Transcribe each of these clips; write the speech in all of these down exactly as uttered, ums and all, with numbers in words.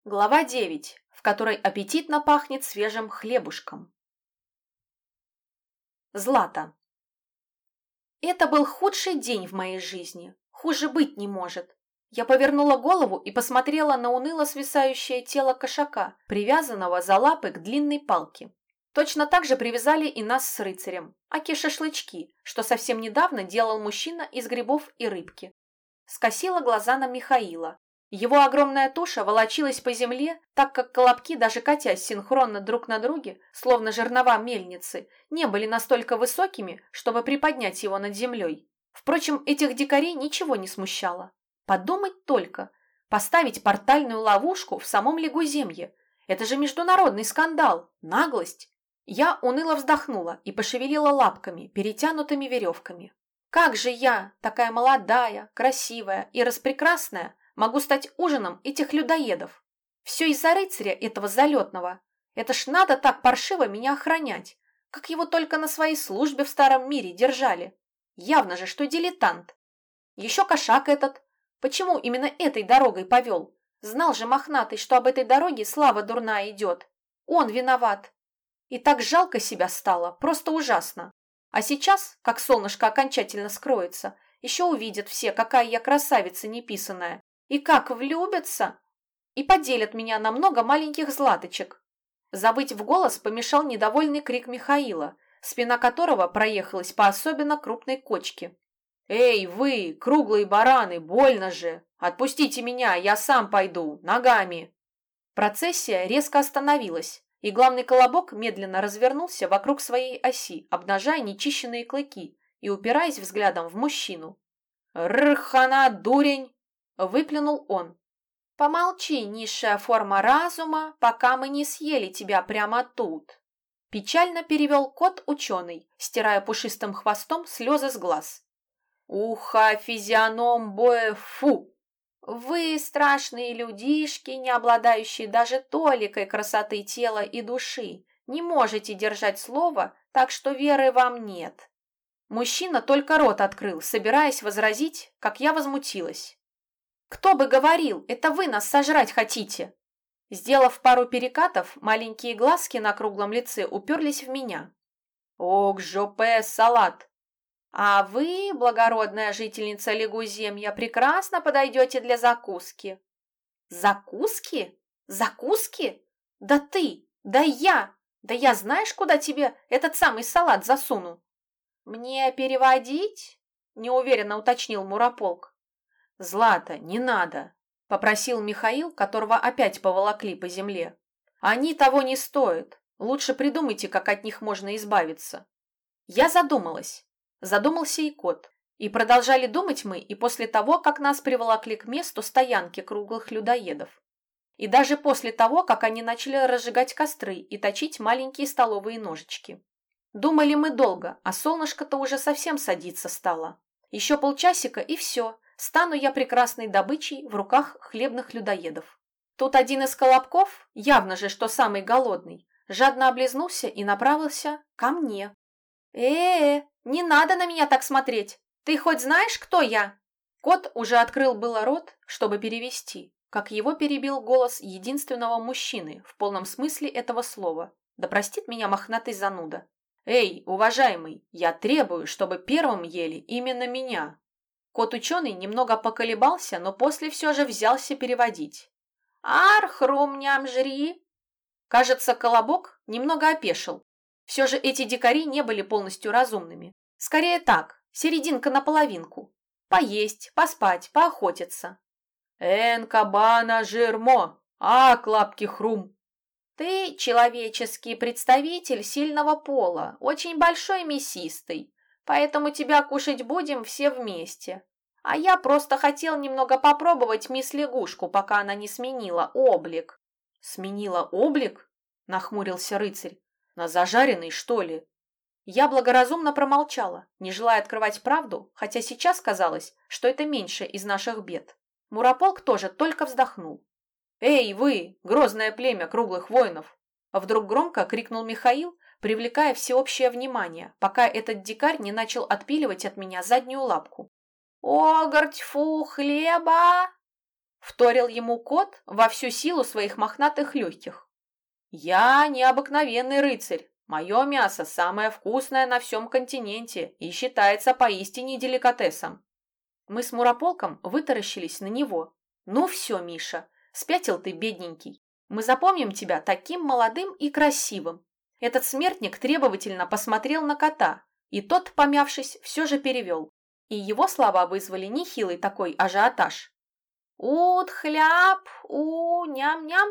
Глава девять, в которой аппетитно пахнет свежим хлебушком. Злата. Это был худший день в моей жизни. Хуже быть не может. Я повернула голову и посмотрела на уныло свисающее тело кошака, привязанного за лапы к длинной палке. Точно так же привязали и нас с рыцарем, аки шашлычки, что совсем недавно делал мужчина из грибов и рыбки. Скосила глаза на Михаила. Его огромная туша волочилась по земле, так как колобки, даже катясь синхронно друг на друге, словно жернова мельницы, не были настолько высокими, чтобы приподнять его над землей. Впрочем, этих дикарей ничего не смущало. Подумать только, поставить портальную ловушку в самом Лягуземье. Это же международный скандал, наглость. Я уныло вздохнула и пошевелила лапками, перетянутыми веревками. Как же я, такая молодая, красивая и распрекрасная, могу стать ужином этих людоедов? Все из-за рыцаря этого залетного. Это ж надо так паршиво меня охранять. Как его только на своей службе в старом мире держали. Явно же, что дилетант. Еще кошак этот. Почему именно этой дорогой повел? Знал же мохнатый, что об этой дороге слава дурная идет. Он виноват. И так жалко себя стало, просто ужасно. А сейчас, как солнышко окончательно скроется, еще увидят все, какая я красавица неписаная. И как влюбятся! И поделят меня на много маленьких златочек. Забыть в голос помешал недовольный крик Михаила, спина которого проехалась по особенно крупной кочке. «Эй, вы, круглые бараны, больно же! Отпустите меня, я сам пойду, ногами!» Процессия резко остановилась, и главный колобок медленно развернулся вокруг своей оси, обнажая нечищенные клыки и упираясь взглядом в мужчину. «Рхана, дурень!» – выплюнул он. «Помолчи, низшая форма разума, пока мы не съели тебя прямо тут!» Печально перевел кот-ученый, стирая пушистым хвостом слезы с глаз. «Уха, физионом, бое, фу! Вы, страшные людишки, не обладающие даже толикой красоты тела и души, не можете держать слово, так что веры вам нет». Мужчина только рот открыл, собираясь возразить, как я возмутилась. «Кто бы говорил, это вы нас сожрать хотите!» Сделав пару перекатов, маленькие глазки на круглом лице уперлись в меня. «Ок, жопе, салат!» «А вы, благородная жительница Лягуземья, прекрасно подойдете для закуски». «Закуски? Закуски? Да ты, да я, да я знаешь, куда тебе этот самый салат засуну?» «Мне переводить?» – неуверенно уточнил Мурополк. «Злата, не надо!» – попросил Михаил, которого опять поволокли по земле. «Они того не стоят. Лучше придумайте, как от них можно избавиться». Я задумалась. Задумался и кот. И продолжали думать мы и после того, как нас приволокли к месту стоянки круглых людоедов. И даже после того, как они начали разжигать костры и точить маленькие столовые ножички. Думали мы долго, а солнышко-то уже совсем садиться стало. Еще полчасика и все, стану я прекрасной добычей в руках хлебных людоедов. Тут один из колобков, явно же, что самый голодный, жадно облизнулся и направился ко мне. «Э-э, не надо на меня так смотреть! Ты хоть знаешь, кто я?» Кот уже открыл было рот, чтобы перевести, как его перебил голос единственного мужчины в полном смысле этого слова. Да простит меня мохнатый зануда. «Эй, уважаемый, я требую, чтобы первым ели именно меня!» Кот-ученый немного поколебался, но после все же взялся переводить. «Архрум-ням жри!» Кажется, колобок немного опешил. Все же эти дикари не были полностью разумными. Скорее так, серединка на половинку. Поесть, поспать, поохотиться. «Эн, кабана, жирмо! А, клапки хрум!» «Ты человеческий представитель сильного пола, очень большой мясистый, поэтому тебя кушать будем все вместе. А я просто хотел немного попробовать мисс Лягушку, пока она не сменила облик». «Сменила облик?» – нахмурился рыцарь. «На зажаренный, что ли?» Я благоразумно промолчала, не желая открывать правду, хотя сейчас казалось, что это меньше из наших бед. Мурополк тоже только вздохнул. «Эй, вы, грозное племя круглых воинов!» Вдруг громко крикнул Михаил, привлекая всеобщее внимание, пока этот дикарь не начал отпиливать от меня заднюю лапку. «Огорть, фу, хлеба!» Вторил ему кот во всю силу своих мохнатых легких. «Я необыкновенный рыцарь. Мое мясо самое вкусное на всем континенте и считается поистине деликатесом». Мы с Мурополком вытаращились на него. «Ну все, Миша, спятил ты, бедненький. Мы запомним тебя таким молодым и красивым». Этот смертник требовательно посмотрел на кота, и тот, помявшись, все же перевел. И его слова вызвали нехилый такой ажиотаж. «Ут, хляб, у, ням-ням».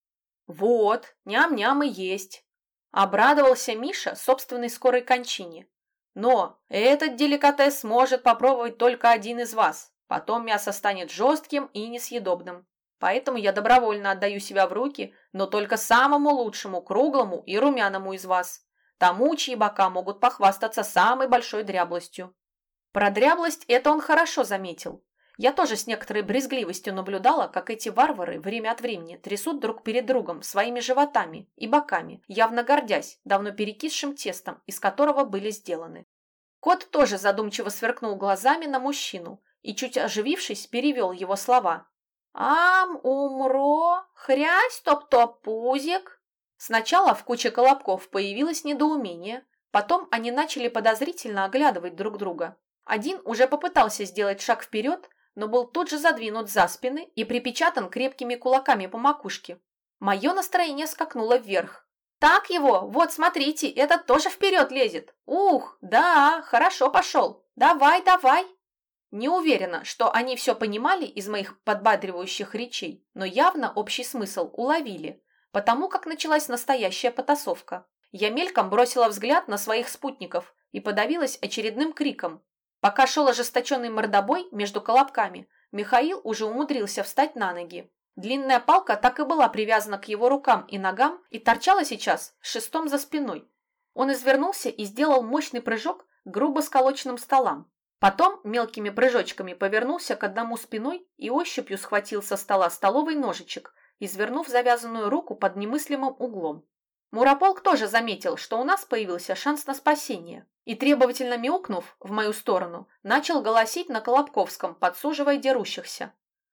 «Вот, ням-ням и есть», – обрадовался Миша собственной скорой кончине. «Но этот деликатес может попробовать только один из вас. Потом мясо станет жестким и несъедобным. Поэтому я добровольно отдаю себя в руки, но только самому лучшему, круглому и румяному из вас. Тому, чьи бока могут похвастаться самой большой дряблостью». Про дряблость это он хорошо заметил. Я тоже с некоторой брезгливостью наблюдала, как эти варвары время от времени трясут друг перед другом своими животами и боками, явно гордясь давно перекисшим тестом, из которого были сделаны. Кот тоже задумчиво сверкнул глазами на мужчину и, чуть оживившись, перевел его слова. «Ам, умро, хрясь, топ-топ, пузик». Сначала в куче колобков появилось недоумение, потом они начали подозрительно оглядывать друг друга. Один уже попытался сделать шаг вперед, но был тут же задвинут за спины и припечатан крепкими кулаками по макушке. Мое настроение скакнуло вверх. «Так его, вот смотрите, этот тоже вперед лезет! Ух, да, хорошо пошел! Давай, давай!» Не уверена, что они все понимали из моих подбадривающих речей, но явно общий смысл уловили, потому как началась настоящая потасовка. Я мельком бросила взгляд на своих спутников и подавилась очередным криком. Пока шел ожесточенный мордобой между колобками, Михаил уже умудрился встать на ноги. Длинная палка так и была привязана к его рукам и ногам и торчала сейчас шестом за спиной. Он извернулся и сделал мощный прыжок к грубо сколоченным столам. Потом мелкими прыжочками повернулся к одному спиной и ощупью схватил со стола столовый ножичек, извернув завязанную руку под немыслимым углом. Мурополк тоже заметил, что у нас появился шанс на спасение, и, требовательно мяукнув в мою сторону, начал голосить на колобковском, подсуживая дерущихся.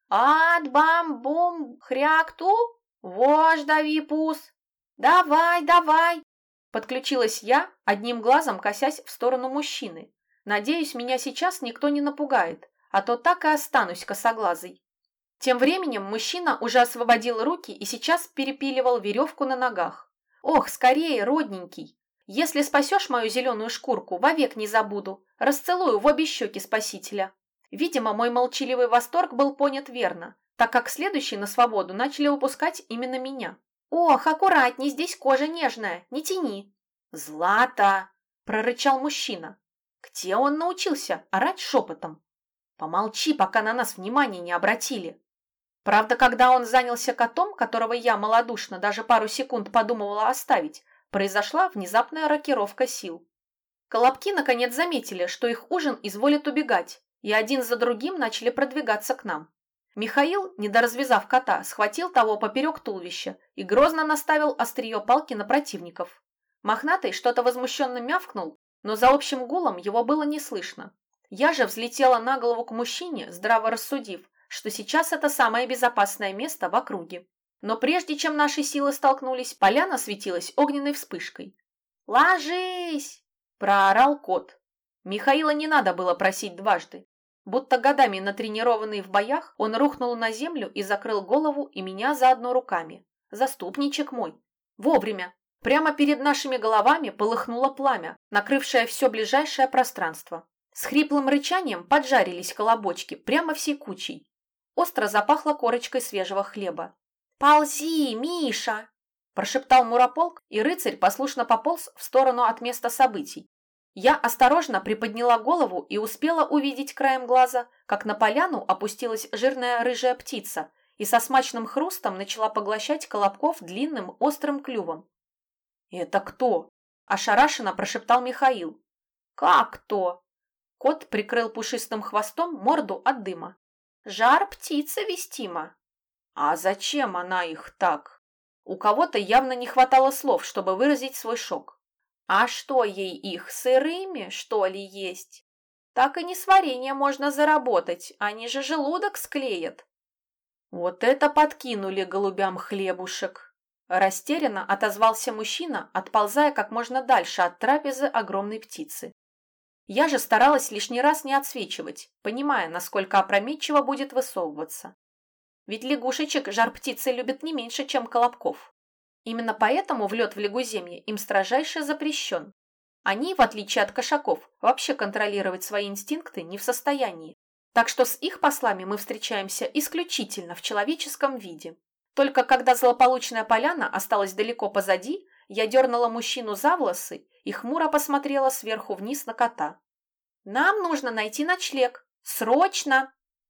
«Ад-бам-бум, хряк-ту, вож дави пус! Давай, давай!» Подключилась я, одним глазом косясь в сторону мужчины. Надеюсь, меня сейчас никто не напугает, а то так и останусь косоглазой. Тем временем мужчина уже освободил руки и сейчас перепиливал веревку на ногах. «Ох, скорее, родненький! Если спасешь мою зеленую шкурку, вовек не забуду. Расцелую в обе щеки спасителя». Видимо, мой молчаливый восторг был понят верно, так как следующие на свободу начали выпускать именно меня. «Ох, аккуратней, здесь кожа нежная, не тяни!» «Злата!» – прорычал мужчина. «Где он научился орать шепотом?» «Помолчи, пока на нас внимания не обратили». Правда, когда он занялся котом, которого я малодушно даже пару секунд подумывала оставить, произошла внезапная рокировка сил. Колобки наконец заметили, что их ужин изволит убегать, и один за другим начали продвигаться к нам. Михаил, недоразвязав кота, схватил того поперек туловища и грозно наставил острие палки на противников. Мохнатый что-то возмущенно мявкнул, но за общим гулом его было не слышно. Я же взлетела на голову к мужчине, здраво рассудив, что сейчас это самое безопасное место в округе. Но прежде чем наши силы столкнулись, поляна светилась огненной вспышкой. «Ложись!» – проорал кот. Михаила не надо было просить дважды. Будто годами натренированный в боях, он рухнул на землю и закрыл голову и меня заодно руками. Заступничек мой. Вовремя. Прямо перед нашими головами полыхнуло пламя, накрывшее все ближайшее пространство. С хриплым рычанием поджарились колобочки прямо всей кучей. Остро запахло корочкой свежего хлеба. «Ползи, Миша!» – прошептал Мурополк, и рыцарь послушно пополз в сторону от места событий. Я осторожно приподняла голову и успела увидеть краем глаза, как на поляну опустилась жирная рыжая птица и со смачным хрустом начала поглощать колобков длинным острым клювом. «Это кто?» – ошарашенно прошептал Михаил. «Как кто?» Кот прикрыл пушистым хвостом морду от дыма. «Жар птица вестима». «А зачем она их так?» У кого-то явно не хватало слов, чтобы выразить свой шок. «А что ей их, сырыми, что ли, есть? Так и не с варенья можно заработать, они же желудок склеят». Вот это подкинули голубям хлебушек! Растерянно отозвался мужчина, отползая как можно дальше от трапезы огромной птицы. Я же старалась лишний раз не отсвечивать, понимая, насколько опрометчиво будет высовываться. Ведь лягушечек жар птицы любят не меньше, чем колобков. Именно поэтому влет в Лягуземье им строжайше запрещен. Они, в отличие от кошаков, вообще контролировать свои инстинкты не в состоянии. Так что с их послами мы встречаемся исключительно в человеческом виде. Только когда злополучная поляна осталась далеко позади, я дернула мужчину за волосы и хмуро посмотрела сверху вниз на кота. «Нам нужно найти ночлег! Срочно!»